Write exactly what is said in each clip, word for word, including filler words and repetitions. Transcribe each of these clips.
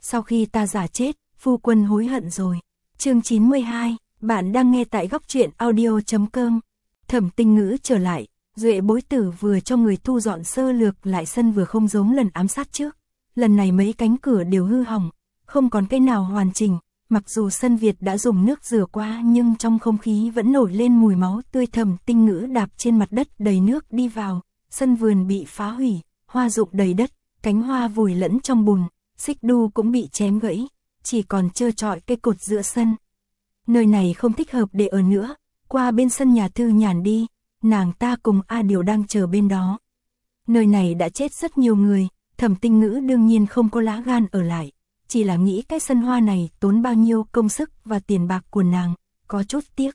sau khi ta giả chết, phu quân hối hận rồi. Chương chín mươi hai, bạn đang nghe tại góc truyện audio chấm com. Thẩm Tinh Ngữ trở lại, Duệ Bối Tử vừa cho người thu dọn sơ lược lại sân vừa không giống lần ám sát trước. Lần này mấy cánh cửa đều hư hỏng, không còn cái nào hoàn chỉnh, mặc dù sân Việt đã dùng nước rửa qua nhưng trong không khí vẫn nổi lên mùi máu tươi. Thẩm Tinh Ngữ đạp trên mặt đất đầy nước đi vào, sân vườn bị phá hủy, hoa rụng đầy đất, cánh hoa vùi lẫn trong bùn, xích đu cũng bị chém gãy, chỉ còn trơ trọi cây cột giữa sân. Nơi này không thích hợp để ở nữa, qua bên sân nhà Thư Nhàn đi, nàng ta cùng A Điều đang chờ bên đó. Nơi này đã chết rất nhiều người, Thẩm Tinh Ngữ đương nhiên không có lá gan ở lại, chỉ là nghĩ cái sân hoa này tốn bao nhiêu công sức và tiền bạc của nàng, có chút tiếc.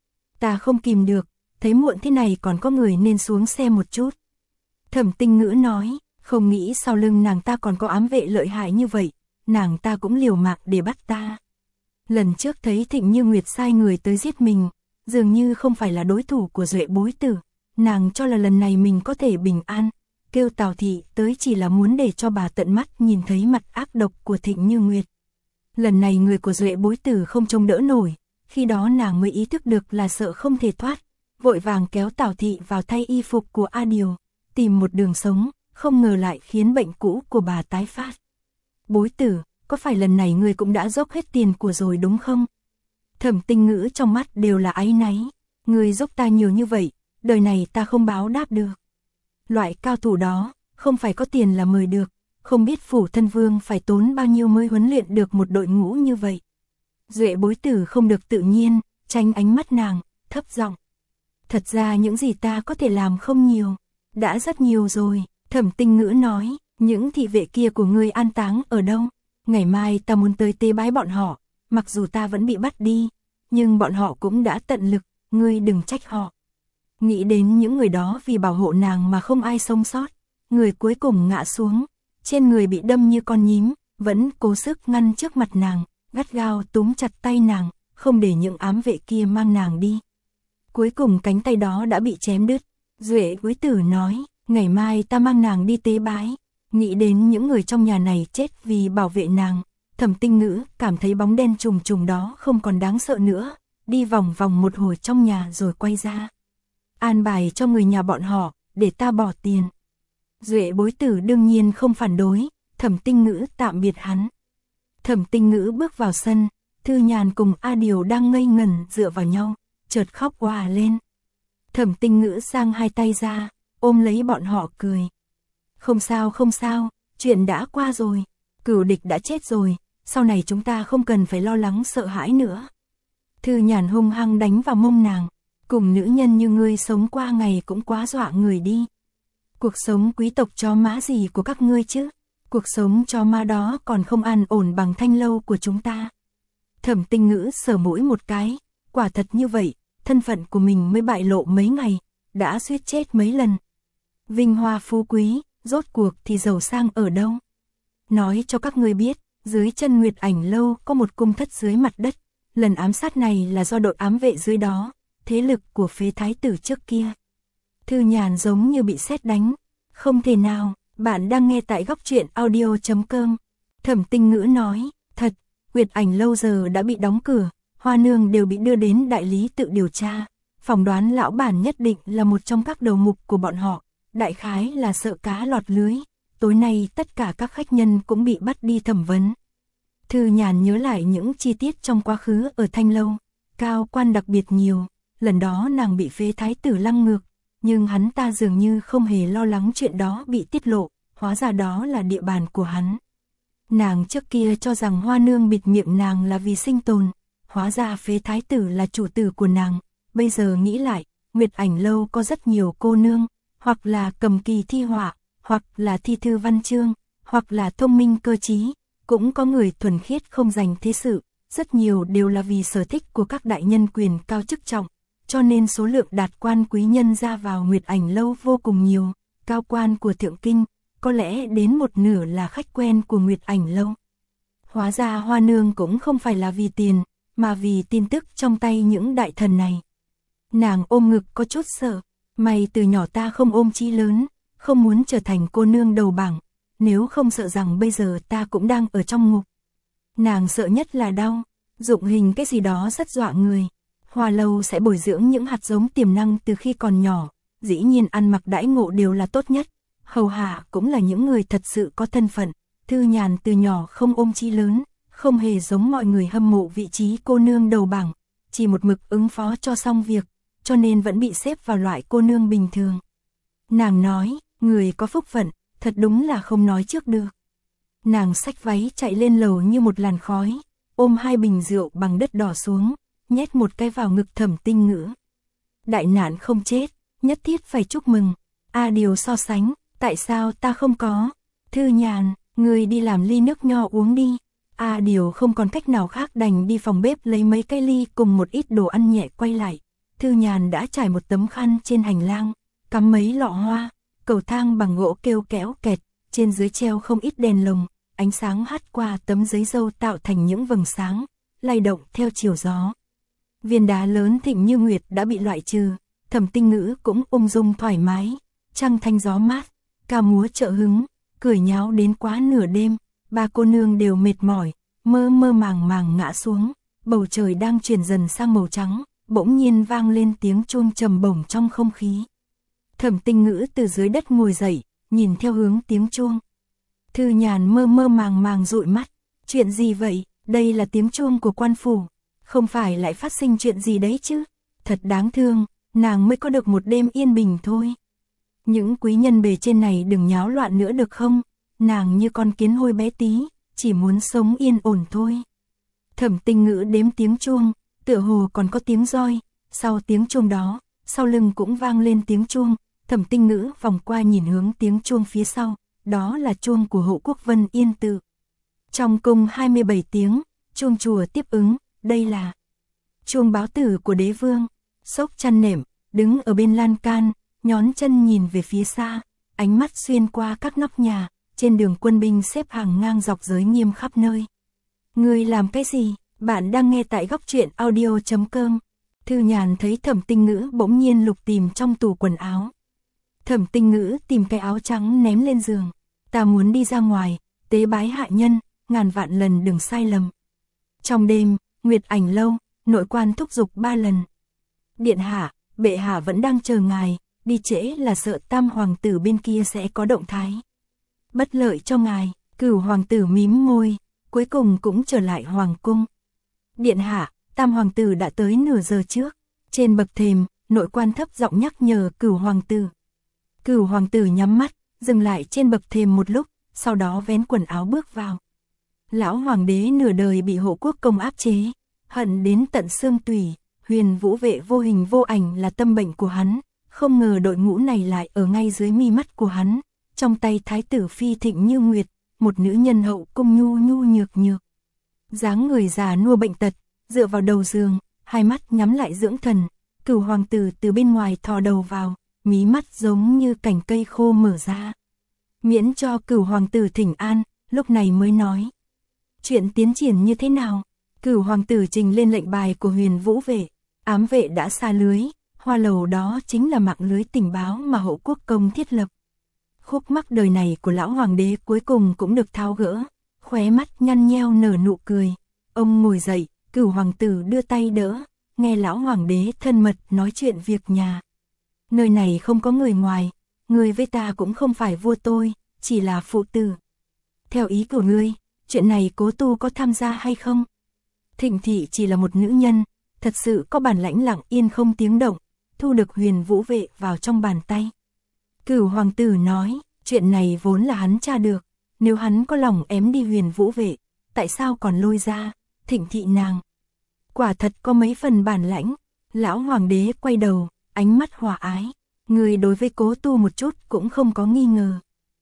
Ta không kìm được, thấy muộn thế này còn có người nên xuống xe một chút. Thẩm Tinh Ngữ nói, không nghĩ sau lưng nàng ta còn có ám vệ lợi hại như vậy, nàng ta cũng liều mạng để bắt ta. Lần trước thấy Thịnh Như Nguyệt sai người tới giết mình, dường như không phải là đối thủ của Duệ Bối Tử, nàng cho là lần này mình có thể bình an, kêu Tào Thị tới chỉ là muốn để cho bà tận mắt nhìn thấy mặt ác độc của Thịnh Như Nguyệt. Lần này người của Duệ Bối Tử không trông đỡ nổi, khi đó nàng mới ý thức được là sợ không thể thoát, vội vàng kéo Tào Thị vào thay y phục của A Điều, tìm một đường sống, không ngờ lại khiến bệnh cũ của bà tái phát. Bối Tử, có phải lần này ngươi cũng đã dốc hết tiền của rồi đúng không? Thẩm Tinh Ngữ trong mắt đều là áy náy, ngươi dốc ta nhiều như vậy, đời này ta không báo đáp được. Loại cao thủ đó, không phải có tiền là mời được, không biết Phủ Thân Vương phải tốn bao nhiêu mới huấn luyện được một đội ngũ như vậy. Duệ Bối Tử không được tự nhiên, tránh ánh mắt nàng, thấp giọng. Thật ra những gì ta có thể làm không nhiều, đã rất nhiều rồi. Thẩm Tinh Ngữ nói, những thị vệ kia của ngươi an táng ở đâu? Ngày mai ta muốn tới tế bái bọn họ, mặc dù ta vẫn bị bắt đi, nhưng bọn họ cũng đã tận lực, ngươi đừng trách họ. Nghĩ đến những người đó vì bảo hộ nàng mà không ai sống sót, người cuối cùng ngã xuống, trên người bị đâm như con nhím, vẫn cố sức ngăn trước mặt nàng, gắt gao túm chặt tay nàng, không để những ám vệ kia mang nàng đi. Cuối cùng cánh tay đó đã bị chém đứt. Duệ Bối Tử nói, ngày mai ta mang nàng đi tế bái. Nghĩ đến những người trong nhà này chết vì bảo vệ nàng, Thẩm Tinh Ngữ cảm thấy bóng đen trùng trùng đó không còn đáng sợ nữa, đi vòng vòng một hồi trong nhà rồi quay ra. An bài cho người nhà bọn họ, để ta bỏ tiền. Duệ Bối Tử đương nhiên không phản đối, Thẩm Tinh Ngữ tạm biệt hắn. Thẩm Tinh Ngữ bước vào sân, Thư Nhàn cùng A Điều đang ngây ngẩn dựa vào nhau, chợt khóc òa lên. Thẩm Tinh Ngữ giang hai tay ra, ôm lấy bọn họ cười. Không sao không sao, chuyện đã qua rồi, cửu địch đã chết rồi, sau này chúng ta không cần phải lo lắng sợ hãi nữa. Thư Nhàn hung hăng đánh vào mông nàng, cùng nữ nhân như ngươi sống qua ngày cũng quá dọa người đi. Cuộc sống quý tộc chó má gì của các ngươi chứ, cuộc sống chó má đó còn không an ổn bằng Thanh Lâu của chúng ta. Thẩm Tinh Ngữ sờ mũi một cái, quả thật như vậy, thân phận của mình mới bại lộ mấy ngày, đã suýt chết mấy lần. Vinh hoa phú quý, rốt cuộc thì giàu sang ở đâu? Nói cho các ngươi biết, dưới chân Nguyệt Ảnh Lâu có một cung thất dưới mặt đất, lần ám sát này là do đội ám vệ dưới đó, thế lực của Phế Thái Tử trước kia. Thư Nhàn giống như bị sét đánh, không thể nào, bạn đang nghe tại góc truyện audio chấm com. Thẩm Tinh Ngữ nói, thật, Nguyệt Ảnh Lâu giờ đã bị đóng cửa, Hoa Nương đều bị đưa đến đại lý tự điều tra, phỏng đoán lão bản nhất định là một trong các đầu mục của bọn họ. Đại khái là sợ cá lọt lưới, tối nay tất cả các khách nhân cũng bị bắt đi thẩm vấn. Thư Nhàn nhớ lại những chi tiết trong quá khứ ở Thanh Lâu, cao quan đặc biệt nhiều, lần đó nàng bị Phế Thái Tử lăng ngược, nhưng hắn ta dường như không hề lo lắng chuyện đó bị tiết lộ, hóa ra đó là địa bàn của hắn. Nàng trước kia cho rằng Hoa Nương bịt miệng nàng là vì sinh tồn, hóa ra Phế Thái Tử là chủ tử của nàng, bây giờ nghĩ lại, Nguyệt Ảnh Lâu có rất nhiều cô nương, hoặc là cầm kỳ thi họa, hoặc là thi thư văn chương, hoặc là thông minh cơ trí, cũng có người thuần khiết không dành thế sự, rất nhiều đều là vì sở thích của các đại nhân quyền cao chức trọng, cho nên số lượng đạt quan quý nhân ra vào Nguyệt Ảnh Lâu vô cùng nhiều, cao quan của Thượng Kinh, có lẽ đến một nửa là khách quen của Nguyệt Ảnh Lâu. Hóa ra Hoa Nương cũng không phải là vì tiền, mà vì tin tức trong tay những đại thần này. Nàng ôm ngực có chút sợ. May từ nhỏ ta không ôm chí lớn, không muốn trở thành cô nương đầu bảng, nếu không sợ rằng bây giờ ta cũng đang ở trong ngục. Nàng sợ nhất là đau, dụng hình cái gì đó rất dọa người. Hoa lâu sẽ bồi dưỡng những hạt giống tiềm năng từ khi còn nhỏ, dĩ nhiên ăn mặc đãi ngộ đều là tốt nhất. Hầu hạ cũng là những người thật sự có thân phận. Thư Nhàn từ nhỏ không ôm chí lớn, không hề giống mọi người hâm mộ vị trí cô nương đầu bảng, chỉ một mực ứng phó cho xong việc, cho nên vẫn bị xếp vào loại cô nương bình thường. Nàng nói, người có phúc phận, thật đúng là không nói trước được. Nàng xách váy chạy lên lầu như một làn khói, ôm hai bình rượu bằng đất đỏ xuống, nhét một cái vào ngực Thẩm Tinh Ngữ. Đại nạn không chết, nhất thiết phải chúc mừng. A Điều so sánh, tại sao ta không có? Thư Nhàn, người đi làm ly nước nho uống đi. A Điều không còn cách nào khác đành đi phòng bếp lấy mấy cái ly cùng một ít đồ ăn nhẹ quay lại. Thư Nhàn đã trải một tấm khăn trên hành lang, cắm mấy lọ hoa, cầu thang bằng gỗ kêu kéo kẹt, trên dưới treo không ít đèn lồng, ánh sáng hắt qua tấm giấy dâu tạo thành những vầng sáng, lay động theo chiều gió. Viên đá lớn thịnh như nguyệt đã bị loại trừ, Thẩm Tinh Ngữ cũng ung dung thoải mái, trăng thanh gió mát, ca múa trợ hứng, cười nháo đến quá nửa đêm, ba cô nương đều mệt mỏi, mơ mơ màng màng ngã xuống, bầu trời đang chuyển dần sang màu trắng, bỗng nhiên vang lên tiếng chuông trầm bổng trong không khí. Thẩm Tinh Ngữ từ dưới đất ngồi dậy, nhìn theo hướng tiếng chuông. Thư Nhàn mơ mơ màng màng dụi mắt, chuyện gì vậy, đây là tiếng chuông của quan phủ, không phải lại phát sinh chuyện gì đấy chứ, thật đáng thương, nàng mới có được một đêm yên bình thôi. Những quý nhân bề trên này đừng nháo loạn nữa được không, nàng như con kiến hôi bé tí, chỉ muốn sống yên ổn thôi. Thẩm Tinh Ngữ đếm tiếng chuông, tựa hồ còn có tiếng roi, sau tiếng chuông đó, sau lưng cũng vang lên tiếng chuông, Thẩm Tinh Ngữ vòng qua nhìn hướng tiếng chuông phía sau, đó là chuông của Hộ Quốc Vân Yên Tự. Trong cung hai mươi bảy tiếng, chuông chùa tiếp ứng, đây là chuông báo tử của đế vương. Xốc chăn nệm, đứng ở bên lan can, nhón chân nhìn về phía xa, ánh mắt xuyên qua các nóc nhà, trên đường quân binh xếp hàng ngang dọc giới nghiêm khắp nơi. Người làm cái gì? Bạn đang nghe tại góc truyện audio chấm com. Thư Nhàn thấy Thẩm Tinh Ngữ bỗng nhiên lục tìm trong tủ quần áo. Thẩm Tinh Ngữ tìm cái áo trắng ném lên giường. Ta muốn đi ra ngoài, tế bái hạ nhân, ngàn vạn lần đừng sai lầm. Trong đêm, Nguyệt Ảnh lâu, nội quan thúc giục ba lần. Điện hạ, bệ hạ vẫn đang chờ ngài, đi trễ là sợ Tam hoàng tử bên kia sẽ có động thái. Bất lợi cho ngài, Cửu hoàng tử mím môi, cuối cùng cũng trở lại hoàng cung. Điện hạ, Tam hoàng tử đã tới nửa giờ trước. Trên bậc thềm, nội quan thấp giọng nhắc nhở Cửu hoàng tử. Cửu hoàng tử nhắm mắt, dừng lại trên bậc thềm một lúc, sau đó vén quần áo bước vào. Lão hoàng đế nửa đời bị Hộ Quốc công áp chế, hận đến tận xương tủy, Huyền Vũ vệ vô hình vô ảnh là tâm bệnh của hắn, không ngờ đội ngũ này lại ở ngay dưới mi mắt của hắn, trong tay thái tử phi thịnh như nguyệt, một nữ nhân hậu cung nhu nhu nhược nhược. Dáng người già nua bệnh tật, dựa vào đầu giường, hai mắt nhắm lại dưỡng thần, Cửu hoàng tử từ bên ngoài thò đầu vào, mí mắt giống như cành cây khô mở ra. Miễn cho Cửu hoàng tử thỉnh an, lúc này mới nói. Chuyện tiến triển như thế nào? Cửu hoàng tử trình lên lệnh bài của Huyền Vũ vệ, ám vệ đã xa lưới, hoa lầu đó chính là mạng lưới tình báo mà Hộ Quốc công thiết lập. Khúc mắc đời này của lão hoàng đế cuối cùng cũng được tháo gỡ, khóe mắt nhăn nheo nở nụ cười. Ông ngồi dậy, Cửu hoàng tử đưa tay đỡ, nghe lão hoàng đế thân mật nói chuyện việc nhà. Nơi này không có người ngoài, người với ta cũng không phải vua tôi, chỉ là phụ tử. Theo ý của ngươi, chuyện này Cố Tu có tham gia hay không? Thịnh thị chỉ là một nữ nhân, thật sự có bản lãnh lặng yên không tiếng động, thu được Huyền Vũ vệ vào trong bàn tay. Cửu hoàng tử nói, chuyện này vốn là hắn tra được, nếu hắn có lòng ém đi Huyền Vũ vệ, tại sao còn lôi ra, Thịnh thị nàng. Quả thật có mấy phần bản lãnh, lão hoàng đế quay đầu, ánh mắt hòa ái, người đối với Cố Tu một chút cũng không có nghi ngờ.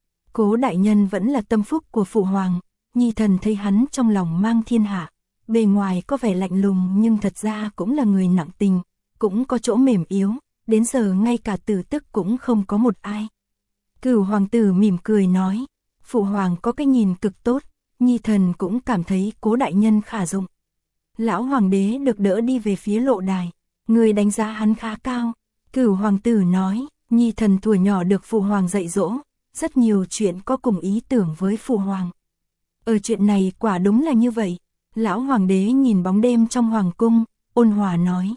Cố đại nhân vẫn là tâm phúc của phụ hoàng, nhi thần thấy hắn trong lòng mang thiên hạ, bề ngoài có vẻ lạnh lùng nhưng thật ra cũng là người nặng tình, cũng có chỗ mềm yếu, đến giờ ngay cả tử tức cũng không có một ai. Cửu hoàng tử mỉm cười nói, phụ hoàng có cái nhìn cực tốt, nhi thần cũng cảm thấy Cố đại nhân khả dụng. Lão hoàng đế được đỡ đi về phía lộ đài, người đánh giá hắn khá cao. Cửu hoàng tử nói, nhi thần tuổi nhỏ được phụ hoàng dạy dỗ, rất nhiều chuyện có cùng ý tưởng với phụ hoàng. Ở chuyện này quả đúng là như vậy, Lão hoàng đế nhìn bóng đêm trong hoàng cung, ôn hòa nói.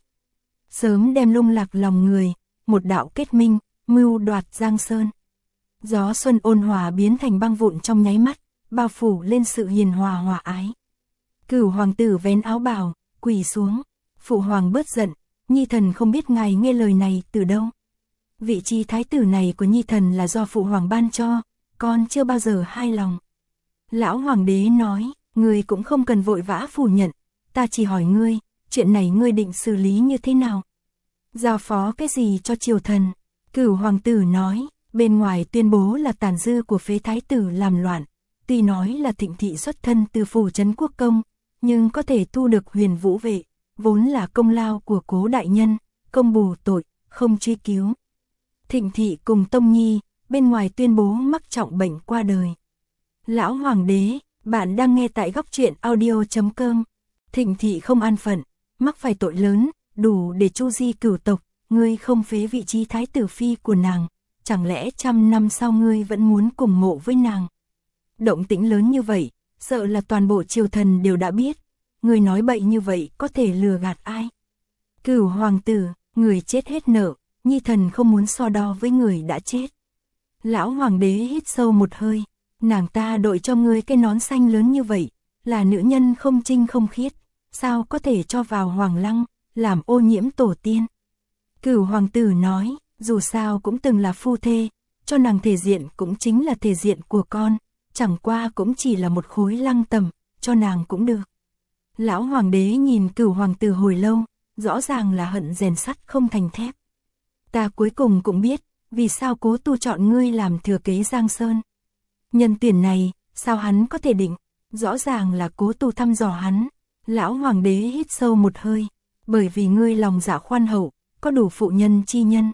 Sớm đem lung lạc lòng người, một đạo kết minh, mưu đoạt Giang Sơn. Gió xuân ôn hòa biến thành băng vụn trong nháy mắt, bao phủ lên sự hiền hòa hòa ái. Cửu hoàng tử vén áo bào, quỳ xuống. Phụ hoàng bớt giận, nhi thần không biết ngài nghe lời này từ đâu. Vị trí thái tử này của nhi thần là do phụ hoàng ban cho, con chưa bao giờ hai lòng. Lão hoàng đế nói, ngươi cũng không cần vội vã phủ nhận, ta chỉ hỏi ngươi, chuyện này ngươi định xử lý như thế nào? Giao phó cái gì cho triều thần? Cửu hoàng tử nói, bên ngoài tuyên bố là tàn dư của phế thái tử làm loạn, tuy nói là Thịnh thị xuất thân từ phủ trấn quốc công, nhưng có thể thu được Huyền Vũ vệ, vốn là công lao của cố đại nhân, công bù tội, không truy cứu. Thịnh thị cùng Tông Nhi, bên ngoài tuyên bố mắc trọng bệnh qua đời. Lão hoàng đế, bạn đang nghe tại góc truyện audio chấm com. Thịnh thị không an phận, mắc phải tội lớn, đủ để chu di cửu tộc, ngươi không phế vị trí thái tử phi của nàng, chẳng lẽ trăm năm sau ngươi vẫn muốn cùng mộ với nàng? Động tĩnh lớn như vậy, sợ là toàn bộ triều thần đều đã biết, ngươi nói bậy như vậy có thể lừa gạt ai? Cửu hoàng tử, người chết hết nợ, nhi thần không muốn so đo với người đã chết. Lão hoàng đế hít sâu một hơi, nàng ta đội cho ngươi cái nón xanh lớn như vậy, là nữ nhân không trinh không khiết, sao có thể cho vào hoàng lăng, làm ô nhiễm tổ tiên. Cửu hoàng tử nói, dù sao cũng từng là phu thê, cho nàng thể diện cũng chính là thể diện của con, chẳng qua cũng chỉ là một khối lăng tẩm, cho nàng cũng được. Lão hoàng đế nhìn cửu hoàng tử hồi lâu, rõ ràng là hận rèn sắt không thành thép. Ta cuối cùng cũng biết, vì sao Cố Tu chọn ngươi làm thừa kế Giang Sơn. Nhân tuyển này, sao hắn có thể định, rõ ràng là Cố Tu thăm dò hắn. Lão hoàng đế hít sâu một hơi, bởi vì ngươi lòng dạ khoan hậu, có đủ phụ nhân chi nhân.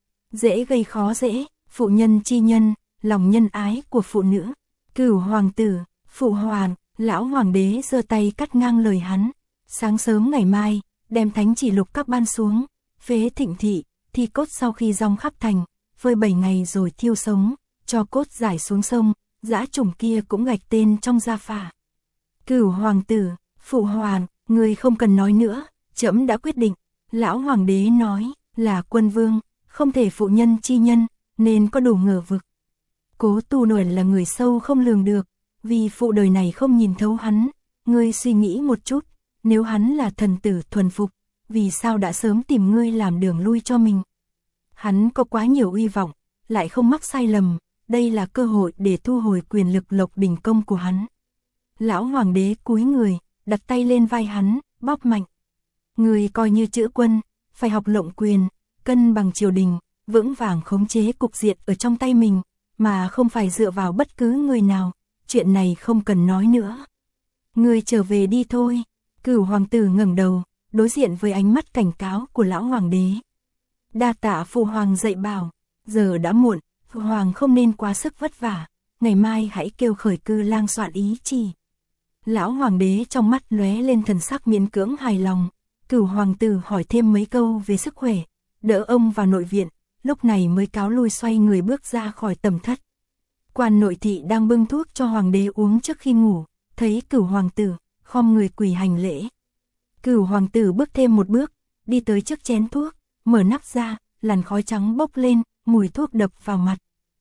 Dễ gây khó dễ, phụ nhân chi nhân, lòng nhân ái của phụ nữ. Cửu hoàng tử, phụ hoàng, lão hoàng đế giơ tay cắt ngang lời hắn. Sáng sớm ngày mai, đem thánh chỉ lục các ban xuống, phế Thịnh thị, thi cốt sau khi rong khắp thành, phơi bảy ngày rồi thiêu sống, cho cốt giải xuống sông, dã chủng kia cũng gạch tên trong gia phả. Cửu hoàng tử, phụ hoàng, người không cần nói nữa, trẫm đã quyết định. Lão hoàng đế nói, là quân vương, không thể phụ nhân chi nhân, nên có đủ ngờ vực. Cố Tu nổi là người sâu không lường được, vì phụ đời này không nhìn thấu hắn. Ngươi suy nghĩ một chút, nếu hắn là thần tử thuần phục, vì sao đã sớm tìm ngươi làm đường lui cho mình? Hắn có quá nhiều uy vọng, lại không mắc sai lầm, đây là cơ hội để thu hồi quyền lực Lộc Bình công của hắn. Lão hoàng đế cúi người, đặt tay lên vai hắn, bóp mạnh. Người coi như chữ quân, phải học lộng quyền, cân bằng triều đình, vững vàng khống chế cục diện ở trong tay mình, mà không phải dựa vào bất cứ người nào, chuyện này không cần nói nữa. Người trở về đi thôi. Cửu hoàng tử ngẩng đầu, đối diện với ánh mắt cảnh cáo của lão hoàng đế. Đa tạ phụ hoàng dạy bảo, giờ đã muộn, phụ hoàng không nên quá sức vất vả, ngày mai hãy kêu khởi cư lang soạn ý chỉ. Lão hoàng đế trong mắt lóe lên thần sắc miễn cưỡng hài lòng. Cửu hoàng tử hỏi thêm mấy câu về sức khỏe, đỡ ông vào nội viện, lúc này mới cáo lui xoay người bước ra khỏi tầm thất. Quan nội thị đang bưng thuốc cho hoàng đế uống trước khi ngủ, thấy cửu hoàng tử, khom người quỳ hành lễ. Cửu hoàng tử bước thêm một bước, đi tới trước chén thuốc, mở nắp ra, làn khói trắng bốc lên, mùi thuốc đập vào mặt.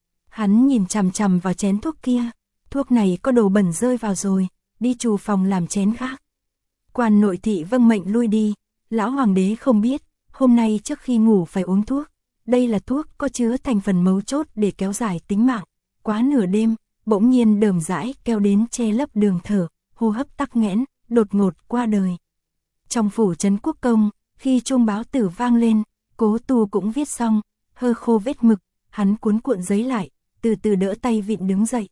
Hắn nhìn chằm chằm vào chén thuốc kia, thuốc này có đồ bẩn rơi vào rồi, đi trù phòng làm chén khác. Quan nội thị vâng mệnh lui đi, lão hoàng đế không biết, hôm nay trước khi ngủ phải uống thuốc, đây là thuốc có chứa thành phần mấu chốt để kéo dài tính mạng. Quá nửa đêm, bỗng nhiên đờm dãi kéo đến che lấp đường thở, hô hấp tắc nghẽn, đột ngột qua đời. Trong phủ trấn quốc công, khi chuông báo tử vang lên, Cố Tu cũng viết xong, hơ khô vết mực, hắn cuốn cuộn giấy lại, từ từ đỡ tay vịn đứng dậy.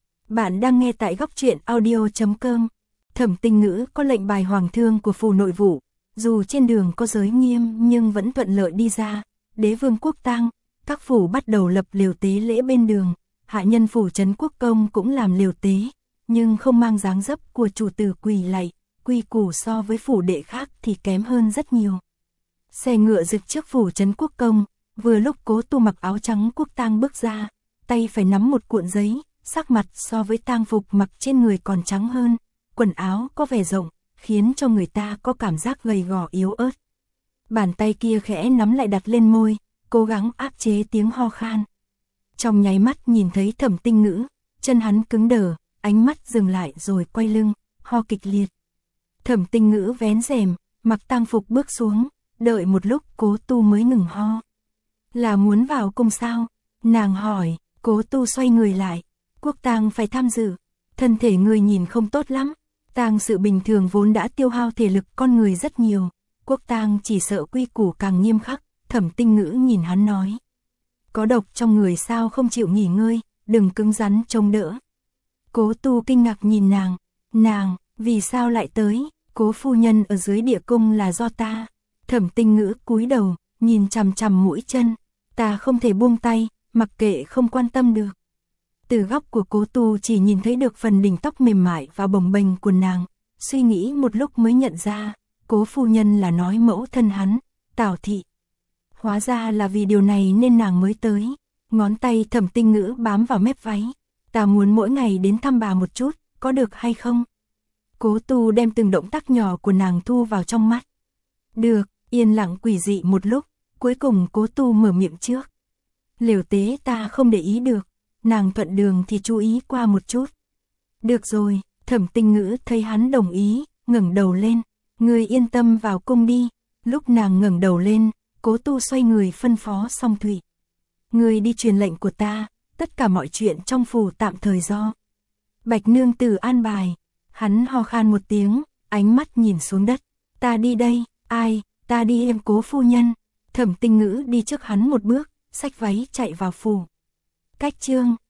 Bạn đang nghe tại góc truyện audio chấm com. Thẩm Tinh Ngữ có lệnh bài hoàng thương của phủ nội vụ, dù trên đường có giới nghiêm nhưng vẫn thuận lợi đi ra. Đế vương quốc tang, các phủ bắt đầu lập liều tế lễ bên đường, hạ nhân phủ trấn quốc công cũng làm liều tế, nhưng không mang dáng dấp của chủ tử quỳ lạy, quy củ so với phủ đệ khác thì kém hơn rất nhiều. Xe ngựa rực trước phủ trấn quốc công, vừa lúc Cố Tu mặc áo trắng quốc tang bước ra, tay phải nắm một cuộn giấy, sắc mặt so với tang phục mặc trên người còn trắng hơn, quần áo có vẻ rộng, khiến cho người ta có cảm giác gầy gò yếu ớt. Bàn tay kia khẽ nắm lại đặt lên môi, cố gắng áp chế tiếng ho khan. Trong nháy mắt nhìn thấy Thẩm Tinh Ngữ, chân hắn cứng đờ, ánh mắt dừng lại rồi quay lưng, ho kịch liệt. Thẩm Tinh Ngữ vén rèm, mặc tang phục bước xuống, đợi một lúc Cố Tu mới ngừng ho. Là muốn vào cung sao? Nàng hỏi. Cố Tu xoay người lại. Quốc tang phải tham dự. Thân thể người nhìn không tốt lắm. Tang sự bình thường vốn đã tiêu hao thể lực con người rất nhiều. Quốc tang chỉ sợ quy củ càng nghiêm khắc. Thẩm Tinh Ngữ nhìn hắn nói. Có độc trong người sao không chịu nghỉ ngơi, đừng cứng rắn chống đỡ. Cố Tu kinh ngạc nhìn nàng. Nàng, vì sao lại tới? Cố phu nhân ở dưới địa cung là do ta. Thẩm Tinh Ngữ cúi đầu, nhìn chằm chằm mũi chân. Ta không thể buông tay, mặc kệ không quan tâm được. Từ góc của Cố Tu chỉ nhìn thấy được phần đỉnh tóc mềm mại và bồng bềnh của nàng. Suy nghĩ một lúc mới nhận ra, Cố phu nhân là nói mẫu thân hắn, Tào thị. Hóa ra là vì điều này nên nàng mới tới. Ngón tay Thẩm Tinh Ngữ bám vào mép váy. Ta muốn mỗi ngày đến thăm bà một chút, có được hay không? Cố Tu đem từng động tác nhỏ của nàng thu vào trong mắt. Được, yên lặng quỷ dị một lúc, cuối cùng Cố Tu mở miệng trước. Lều tế ta không để ý được, nàng thuận đường thì chú ý qua một chút. Được rồi, Thẩm Tinh Ngữ thấy hắn đồng ý, ngẩng đầu lên. Ngươi yên tâm vào cung đi. Lúc nàng ngẩng đầu lên, Cố Tu xoay người phân phó Song Thụy. Ngươi đi truyền lệnh của ta, tất cả mọi chuyện trong phủ tạm thời do Bạch nương tử an bài. Hắn ho khan một tiếng, ánh mắt nhìn xuống đất. Ta đi đây. Ai? Ta đi em Cố phu nhân. Thẩm Tinh Ngữ đi trước hắn một bước, xách váy chạy vào phủ. Cách chương